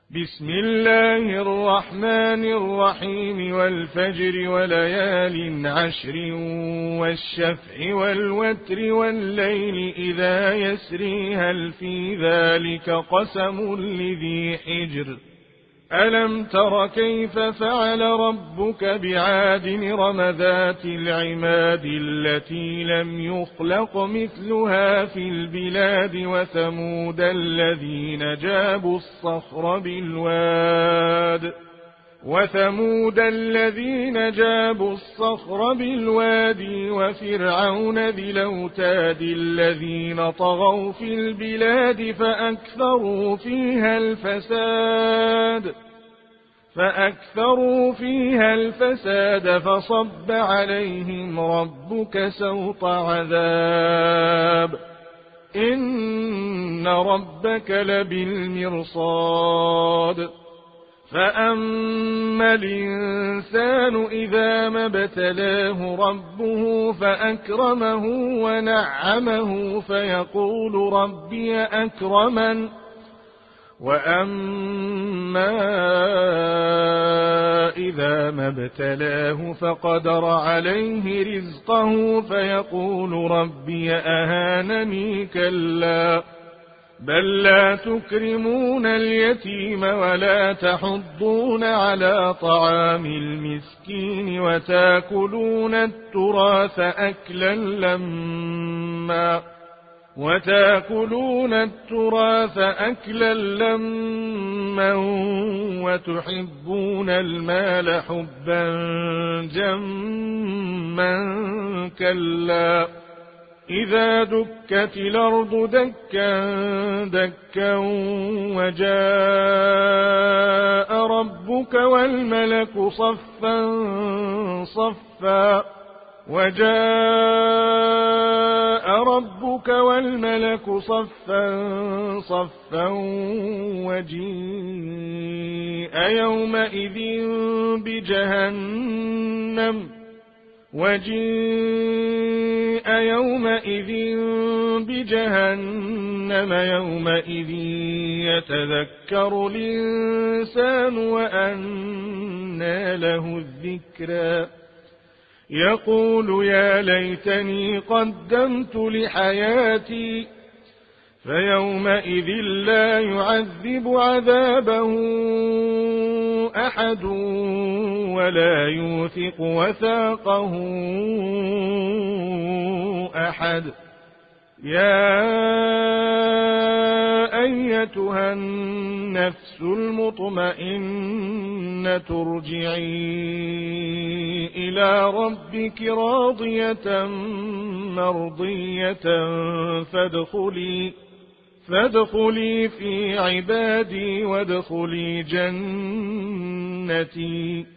بسم الله الرحمن الرحيم والفجر وليال عشر والشفع والوتر والليل إذا يسري هل في ذلك قسم لذي حجر ألم تر كيف فعل ربك بعاد إرم ذات العماد التي لم يخلق مثلها في البلاد وثمود الذين جابوا الصخر بالواد وفرعون ذي الأوتاد الذين طغوا في البلاد فأكثروا فيها الفساد فصب عليهم ربك سوط عذاب إن ربك لبالمرصاد فأما الإنسان إذا ما ابتلاه ربه فأكرمه ونعمه فيقول ربي أكرمن وأما إذا ما ابتلاه فقدر عليه رزقه فيقول ربي أهانني كلا بل لا تكرمون اليتيم ولا تحضون على طعام المسكين وتأكلون التراث أكلا لما وتحبون المال حبا جما كلا إذا دكت الأرض دكا دكا وجاء ربك والملك صفا صفا وجيء يومئذ بجهنم يومئذ يتذكر الإنسان وأنى له الذكرى يقول يا ليتني قدمت لحياتي فيومئذ لا يعذب عذابه أحد ولا يوثق وثاقه أحد يا أيتها النفس المطمئنة ارجعي إلى ربك راضية مرضية فادخلي في عبادي وادخلي جنتي